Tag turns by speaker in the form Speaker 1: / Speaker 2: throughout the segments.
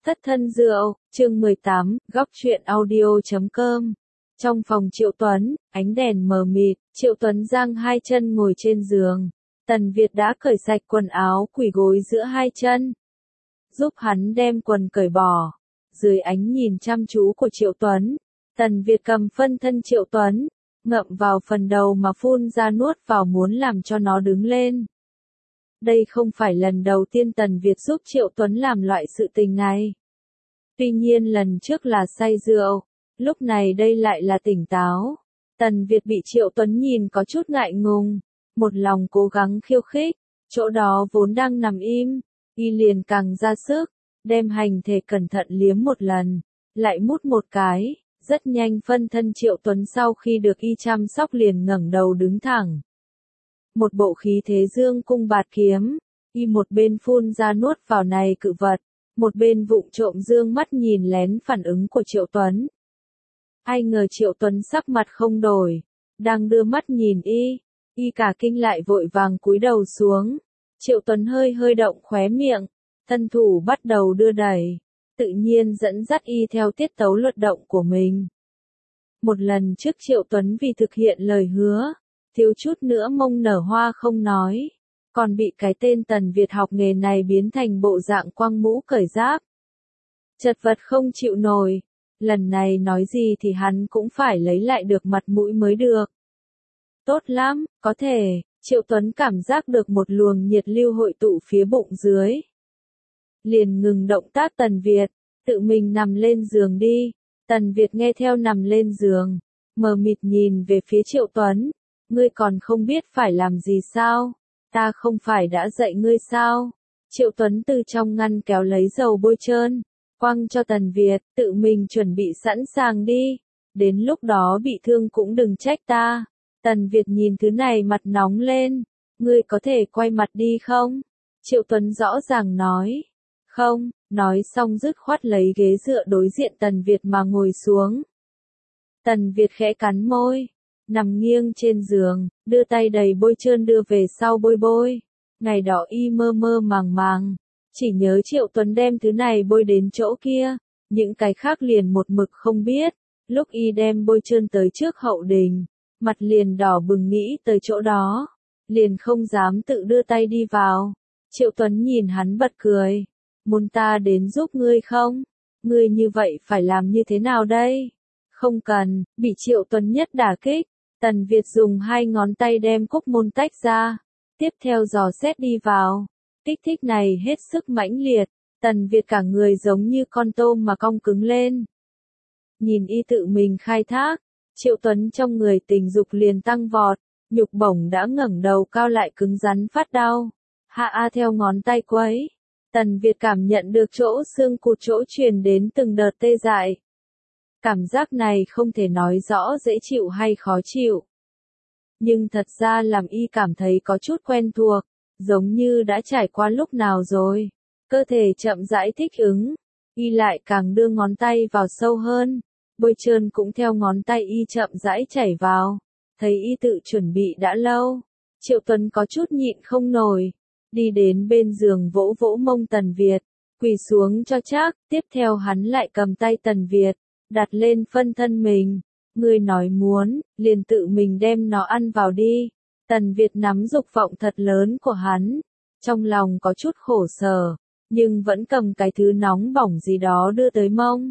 Speaker 1: Thất thân rượu, chương 18, góc truyện audio.com. Trong phòng Triệu Tuấn, ánh đèn mờ mịt, Triệu Tuấn giang hai chân ngồi trên giường. Tần Việt đã cởi sạch quần áo quỳ gối giữa hai chân, giúp hắn đem quần cởi bỏ. Dưới ánh nhìn chăm chú của Triệu Tuấn, Tần Việt cầm phân thân Triệu Tuấn, ngậm vào phần đầu mà phun ra nuốt vào muốn làm cho nó đứng lên. Đây không phải lần đầu tiên Tần Việt giúp Triệu Tuấn làm loại sự tình này. Tuy nhiên lần trước là say rượu, lúc này đây lại là tỉnh táo. Tần Việt bị Triệu Tuấn nhìn có chút ngại ngùng, một lòng cố gắng khiêu khích, chỗ đó vốn đang nằm im, y liền càng ra sức, đem hành thể cẩn thận liếm một lần, lại mút một cái, rất nhanh phân thân Triệu Tuấn sau khi được y chăm sóc liền ngẩng đầu đứng thẳng. Một bộ khí thế dương cung bạt kiếm, y một bên phun ra nuốt vào này cự vật, một bên vụng trộm dương mắt nhìn lén phản ứng của Triệu Tuấn. Ai ngờ Triệu Tuấn sắc mặt không đổi, đang đưa mắt nhìn y cả kinh lại vội vàng cúi đầu xuống. Triệu Tuấn hơi hơi động khóe miệng, thân thủ bắt đầu đưa đẩy, tự nhiên dẫn dắt y theo tiết tấu luật động của mình. Một lần trước Triệu Tuấn vì thực hiện lời hứa, thiếu chút nữa mông nở hoa không nói, còn bị cái tên Tần Việt học nghề này biến thành bộ dạng quăng mũ cởi giáp. Chật vật không chịu nổi, lần này nói gì thì hắn cũng phải lấy lại được mặt mũi mới được. Tốt lắm, có thể, Triệu Tuấn cảm giác được một luồng nhiệt lưu hội tụ phía bụng dưới. Liền ngừng động tác Tần Việt, tự mình nằm lên giường đi. Tần Việt nghe theo nằm lên giường, mờ mịt nhìn về phía Triệu Tuấn. Ngươi còn không biết phải làm gì sao? Ta không phải đã dạy ngươi sao? Triệu Tuấn từ trong ngăn kéo lấy dầu bôi trơn, quăng cho Tần Việt, tự mình chuẩn bị sẵn sàng đi. Đến lúc đó bị thương cũng đừng trách ta. Tần Việt nhìn thứ này mặt nóng lên. Ngươi có thể quay mặt đi không? Triệu Tuấn rõ ràng nói. Không, nói xong dứt khoát lấy ghế dựa đối diện Tần Việt mà ngồi xuống. Tần Việt khẽ cắn môi, nằm nghiêng trên giường, đưa tay đầy bôi trơn đưa về sau bôi bôi. Ngày đó y mơ mơ màng màng, chỉ nhớ Triệu Tuấn đem thứ này bôi đến chỗ kia, những cái khác liền một mực không biết. Lúc y đem bôi trơn tới trước hậu đình, mặt liền đỏ bừng nghĩ tới chỗ đó, liền không dám tự đưa tay đi vào. Triệu Tuấn nhìn hắn bật cười, muốn ta đến giúp ngươi không? Ngươi như vậy phải làm như thế nào đây? Không cần, bị Triệu Tuấn nhất đả kích. Tần Việt dùng hai ngón tay đem cúc môn tách ra, tiếp theo dò xét đi vào. Kích thích này hết sức mãnh liệt, Tần Việt cả người giống như con tôm mà cong cứng lên. Nhìn y tự mình khai thác, Triệu Tuấn trong người tình dục liền tăng vọt, nhục bổng đã ngẩng đầu cao lại cứng rắn phát đau. Hạ theo ngón tay quấy, Tần Việt cảm nhận được chỗ xương cụt chỗ truyền đến từng đợt tê dại. Cảm giác này không thể nói rõ dễ chịu hay khó chịu. Nhưng thật ra làm y cảm thấy có chút quen thuộc, giống như đã trải qua lúc nào rồi. Cơ thể chậm rãi thích ứng, y lại càng đưa ngón tay vào sâu hơn. Bôi trơn cũng theo ngón tay y chậm rãi chảy vào. Thấy y tự chuẩn bị đã lâu, Triệu Tuấn có chút nhịn không nổi. Đi đến bên giường vỗ vỗ mông Tần Việt, quỳ xuống cho chắc. Tiếp theo hắn lại cầm tay Tần Việt, đặt lên phân thân mình. Ngươi nói muốn, liền tự mình đem nó ăn vào đi. Tần Việt nắm dục vọng thật lớn của hắn, trong lòng có chút khổ sở, nhưng vẫn cầm cái thứ nóng bỏng gì đó đưa tới mông.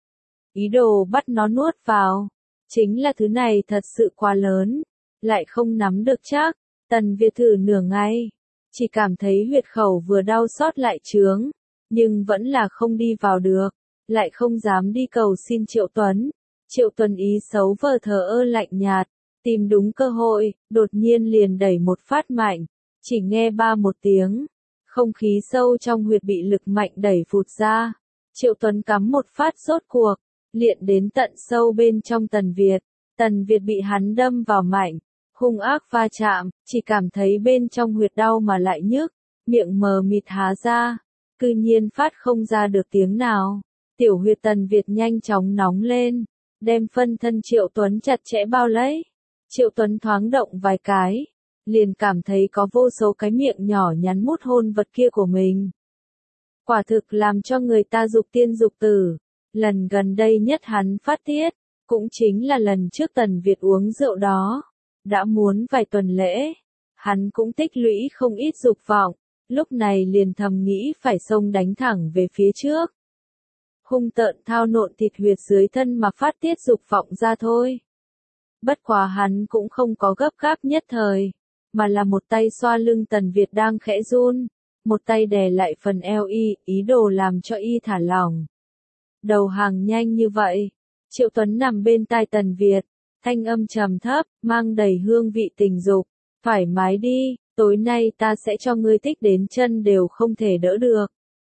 Speaker 1: Ý đồ bắt nó nuốt vào, chính là thứ này thật sự quá lớn, lại không nắm được chắc. Tần Việt thử nửa ngày, chỉ cảm thấy huyệt khẩu vừa đau xót lại chướng, nhưng vẫn là không đi vào được, lại không dám đi cầu xin Triệu Tuấn. Triệu Tuấn ý xấu vờ thờ ơ lạnh nhạt, tìm đúng cơ hội, đột nhiên liền đẩy một phát mạnh, chỉ nghe ba một tiếng, không khí sâu trong huyệt bị lực mạnh đẩy phụt ra. Triệu Tuấn cắm một phát rốt cuộc, liện đến tận sâu bên trong Tần Việt. Tần Việt bị hắn đâm vào mạnh, hung ác va chạm, chỉ cảm thấy bên trong huyệt đau mà lại nhức, miệng mờ mịt há ra, cư nhiên phát không ra được tiếng nào. Tiểu huyệt Tần Việt nhanh chóng nóng lên, đem phân thân Triệu Tuấn chặt chẽ bao lấy. Triệu Tuấn thoáng động vài cái, liền cảm thấy có vô số cái miệng nhỏ nhắn mút hôn vật kia của mình. Quả thực làm cho người ta dục tiên dục tử. Lần gần đây nhất hắn phát tiết, cũng chính là lần trước Tần Việt uống rượu đó. Đã muốn vài tuần lễ, hắn cũng tích lũy không ít dục vọng, lúc này liền thầm nghĩ phải xông đánh thẳng về phía trước. Hung tợn thao nộn thịt huyệt dưới thân mà phát tiết dục vọng ra thôi. Bất quá hắn cũng không có gấp gáp nhất thời, mà là một tay xoa lưng Tần Việt đang khẽ run, một tay đè lại phần eo y, ý đồ làm cho y thả lỏng. Đầu hàng nhanh như vậy, Triệu Tuấn nằm bên tai Tần Việt, thanh âm trầm thấp, mang đầy hương vị tình dục, thoải mái đi, tối nay ta sẽ cho ngươi thích đến chân đều không thể đỡ được.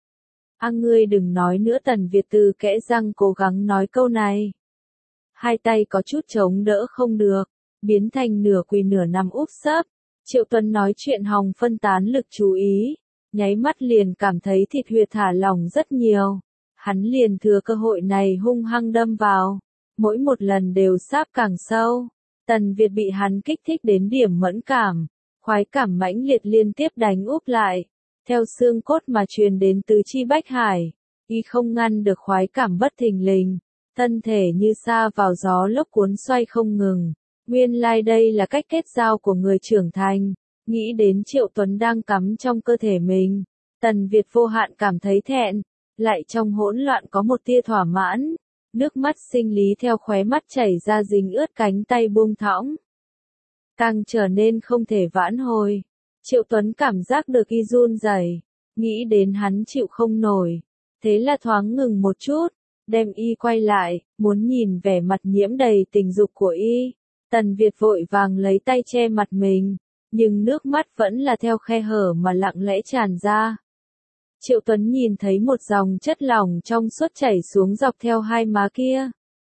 Speaker 1: Ngươi đừng nói nữa, Tần Việt từ kẽ răng cố gắng nói câu này. Hai tay có chút chống đỡ không được, biến thành nửa quỳ nửa nằm úp sấp. Triệu Tuấn nói chuyện hòng phân tán lực chú ý, nháy mắt liền cảm thấy thịt huyệt thả lỏng rất nhiều. Hắn liền thừa cơ hội này hung hăng đâm vào, mỗi một lần đều sáp càng sâu. Tần Việt bị hắn kích thích đến điểm mẫn cảm, khoái cảm mãnh liệt liên tiếp đánh úp lại, theo xương cốt mà truyền đến tứ chi bách hải, y không ngăn được khoái cảm bất thình lình, thân thể như sa vào gió lốc cuốn xoay không ngừng. Nguyên lai đây là cách kết giao của người trưởng thành, nghĩ đến Triệu Tuấn đang cắm trong cơ thể mình, Tần Việt vô hạn cảm thấy thẹn, lại trong hỗn loạn có một tia thỏa mãn, nước mắt sinh lý theo khóe mắt chảy ra dính ướt cánh tay buông thõng. Càng trở nên không thể vãn hồi, Triệu Tuấn cảm giác được y run rẩy, nghĩ đến hắn chịu không nổi, thế là thoáng ngừng một chút, đem y quay lại, muốn nhìn vẻ mặt nhiễm đầy tình dục của y. Tần Việt vội vàng lấy tay che mặt mình, nhưng nước mắt vẫn là theo khe hở mà lặng lẽ tràn ra. Triệu Tuấn nhìn thấy một dòng chất lỏng trong suốt chảy xuống dọc theo hai má kia.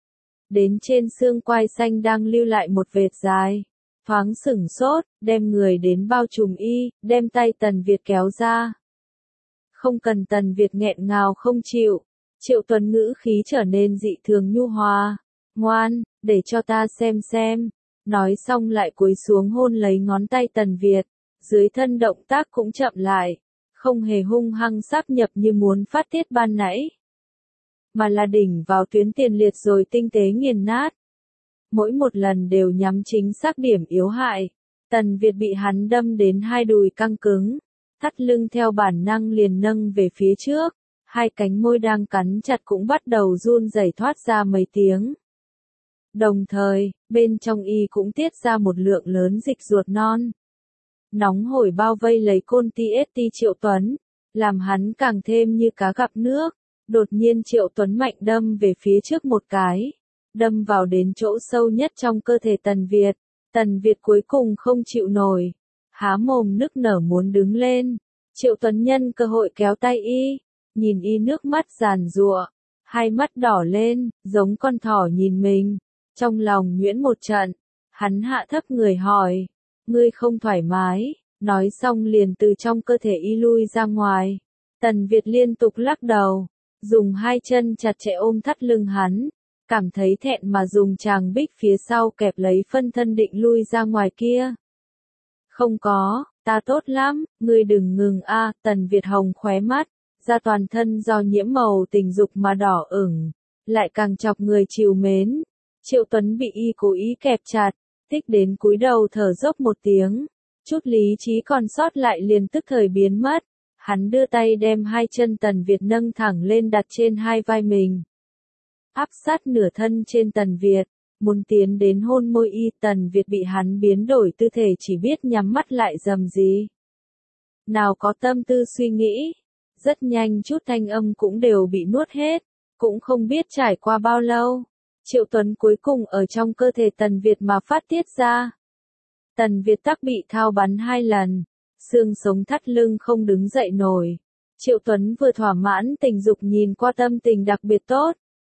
Speaker 1: Đến trên xương quai xanh đang lưu lại một vệt dài. Thoáng sửng sốt, đem người đến bao trùm y, đem tay Tần Việt kéo ra. Không cần, Tần Việt nghẹn ngào không chịu. Triệu Tuấn ngữ khí trở nên dị thường nhu hòa. Ngoan, để cho ta xem. Nói xong lại cúi xuống hôn lấy ngón tay Tần Việt. Dưới thân động tác cũng chậm lại, không hề hung hăng sáp nhập như muốn phát tiết ban nãy, mà là đỉnh vào tuyến tiền liệt rồi tinh tế nghiền nát. Mỗi một lần đều nhắm chính xác điểm yếu hại. Tần Việt bị hắn đâm đến hai đùi căng cứng, thắt lưng theo bản năng liền nâng về phía trước, hai cánh môi đang cắn chặt cũng bắt đầu run rẩy thoát ra mấy tiếng. Đồng thời, bên trong y cũng tiết ra một lượng lớn dịch ruột non. Nóng hổi bao vây lấy côn TST Triệu Tuấn, làm hắn càng thêm như cá gặp nước. Đột nhiên Triệu Tuấn mạnh đâm về phía trước một cái, đâm vào đến chỗ sâu nhất trong cơ thể Tần Việt. Tần Việt cuối cùng không chịu nổi, há mồm nức nở muốn đứng lên. Triệu Tuấn nhân cơ hội kéo tay y, nhìn y nước mắt giàn giụa, hai mắt đỏ lên, giống con thỏ nhìn mình. Trong lòng nhuyễn một trận, hắn hạ thấp người hỏi, ngươi không thoải mái, nói xong liền từ trong cơ thể y lui ra ngoài. Tần Việt liên tục lắc đầu, dùng hai chân chặt chẽ ôm thắt lưng hắn, cảm thấy thẹn mà dùng tràng bích phía sau kẹp lấy phân thân định lui ra ngoài kia. Không có, ta tốt lắm, ngươi đừng ngừng a. Tần Việt hồng khóe mắt, da toàn thân do nhiễm màu tình dục mà đỏ ửng, lại càng chọc người trìu mến. Triệu Tuấn bị y cố ý kẹp chặt, tích đến cúi đầu thở dốc một tiếng, chút lý trí còn sót lại liền tức thời biến mất. Hắn đưa tay đem hai chân Tần Việt nâng thẳng lên đặt trên hai vai mình, áp sát nửa thân trên Tần Việt, muốn tiến đến hôn môi y. Tần Việt bị hắn biến đổi tư thể, chỉ biết nhắm mắt lại rầm rì. Nào có tâm tư suy nghĩ, rất nhanh chút thanh âm cũng đều bị nuốt hết, cũng không biết trải qua bao lâu. Triệu Tuấn cuối cùng ở trong cơ thể Tần Việt mà phát tiết ra. Tần Việt tắc bị thao bắn 2 lần, xương sống thắt lưng không đứng dậy nổi. Triệu Tuấn vừa thỏa mãn tình dục nhìn qua tâm tình đặc biệt tốt.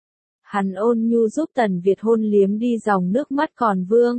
Speaker 1: Hắn ôn nhu giúp Tần Việt hôn liếm đi dòng nước mắt còn vương.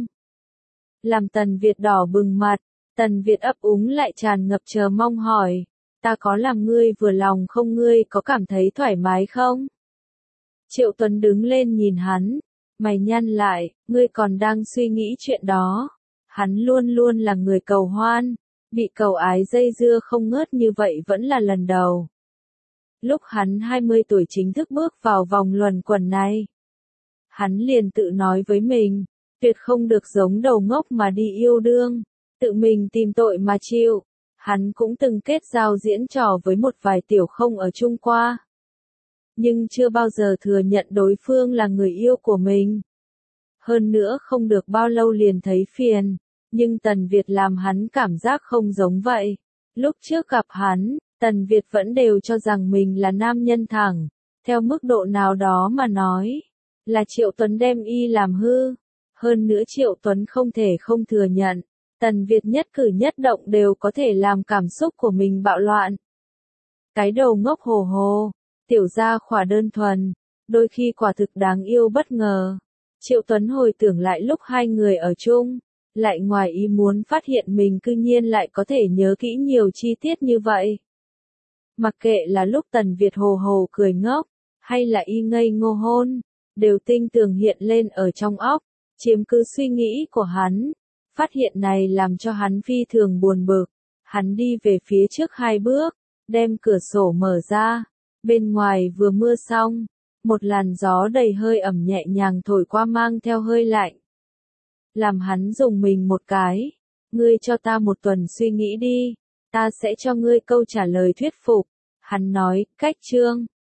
Speaker 1: Làm Tần Việt đỏ bừng mặt, Tần Việt ấp úng lại tràn ngập chờ mong hỏi, ta có làm ngươi vừa lòng không, ngươi có cảm thấy thoải mái không? Triệu Tuấn đứng lên nhìn hắn, mày nhăn lại, ngươi còn đang suy nghĩ chuyện đó. Hắn luôn luôn là người cầu hoan, bị cầu ái dây dưa không ngớt như vậy vẫn là lần đầu. Lúc hắn 20 tuổi chính thức bước vào vòng luẩn quẩn này, hắn liền tự nói với mình, tuyệt không được giống đầu ngốc mà đi yêu đương, tự mình tìm tội mà chịu. Hắn cũng từng kết giao diễn trò với một vài tiểu không ở chung qua, nhưng chưa bao giờ thừa nhận đối phương là người yêu của mình. Hơn nữa không được bao lâu liền thấy phiền, nhưng Tần Việt làm hắn cảm giác không giống vậy. Lúc trước gặp hắn, Tần Việt vẫn đều cho rằng mình là nam nhân thẳng, theo mức độ nào đó mà nói, là Triệu Tuấn đem y làm hư. Hơn nữa Triệu Tuấn không thể không thừa nhận, Tần Việt nhất cử nhất động đều có thể làm cảm xúc của mình bạo loạn. Cái đầu ngốc hồ hồ, tiểu gia khỏa đơn thuần, đôi khi quả thực đáng yêu bất ngờ. Triệu Tuấn hồi tưởng lại lúc hai người ở chung, lại ngoài ý muốn phát hiện mình cư nhiên lại có thể nhớ kỹ nhiều chi tiết như vậy. Mặc kệ là lúc Tần Việt hồ hồ cười ngốc, hay là y ngây ngô hôn, đều tinh tường hiện lên ở trong óc, chiếm cứ suy nghĩ của hắn. Phát hiện này làm cho hắn phi thường buồn bực. Hắn đi về phía trước 2 bước, đem cửa sổ mở ra. Bên ngoài vừa mưa xong, một làn gió đầy hơi ẩm nhẹ nhàng thổi qua mang theo hơi lạnh. Làm hắn rùng mình một cái. Ngươi cho ta 1 tuần suy nghĩ đi, ta sẽ cho ngươi câu trả lời thuyết phục. Hắn nói, cách chương.